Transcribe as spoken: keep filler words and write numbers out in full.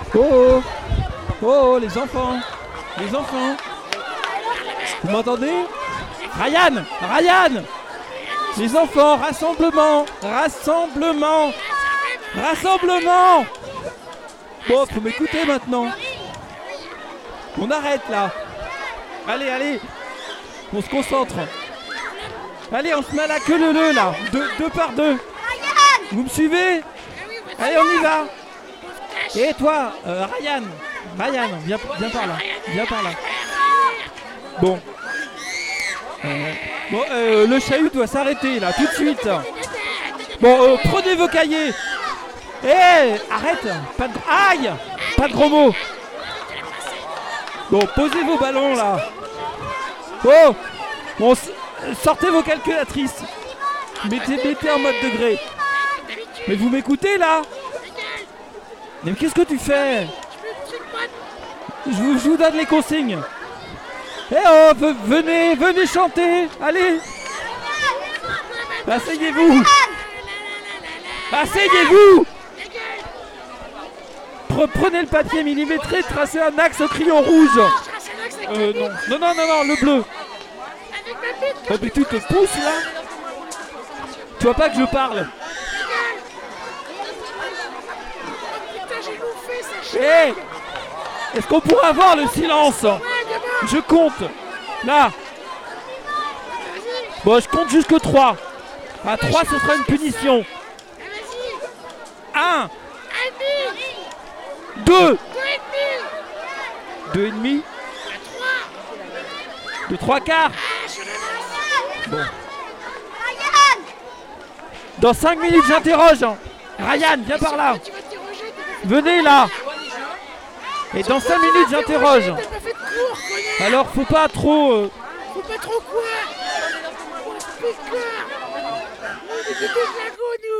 Oh oh. Oh oh, les enfants. Les enfants. Vous m'entendez? Ryan, Ryan. Les enfants, rassemblement. Rassemblement. Rassemblement. Bon, faut m'écouter maintenant. On arrête là. Allez, allez. On se concentre. Allez, on se met à la queue leu leu là. Deux, deux par deux. Vous me suivez? Allez, on y va. Et toi, euh, Ryan. Ryan, viens, viens par là. Viens par là. Bon. Euh, bon, euh, le chahut doit s'arrêter là, tout de suite. Bon, euh, prenez vos cahiers. Hé, hey, arrête. Pas de... Aïe. Pas de gros mots. Bon, posez vos ballons là. Oh. Bon, sortez vos calculatrices. Mettez, mettez en mode degré. Mais vous m'écoutez là? Mais qu'est-ce que tu fais? Je vous, je vous donne les consignes. Eh oh, venez, venez chanter. Allez. Asseyez-vous. Asseyez-vous. Prenez le papier millimétré, tracez un axe au crayon rouge. Euh, non. Non, non, non, non, le bleu. Oh, mais tu te pousses là? Tu vois pas que je parle? Hé hey, est-ce qu'on pourrait avoir le silence? Je compte. Là. Bon, je compte jusque trois. À trois, ce sera une punition. un. deux. deux et demi. De trois quarts. Bon. Dans cinq minutes, j'interroge. Ryan, viens par là. Venez là. Et dans cinq minutes, j'interroge. Alors, faut pas trop... Euh... Faut pas trop quoi? On se pique là. On est des glagos, nous.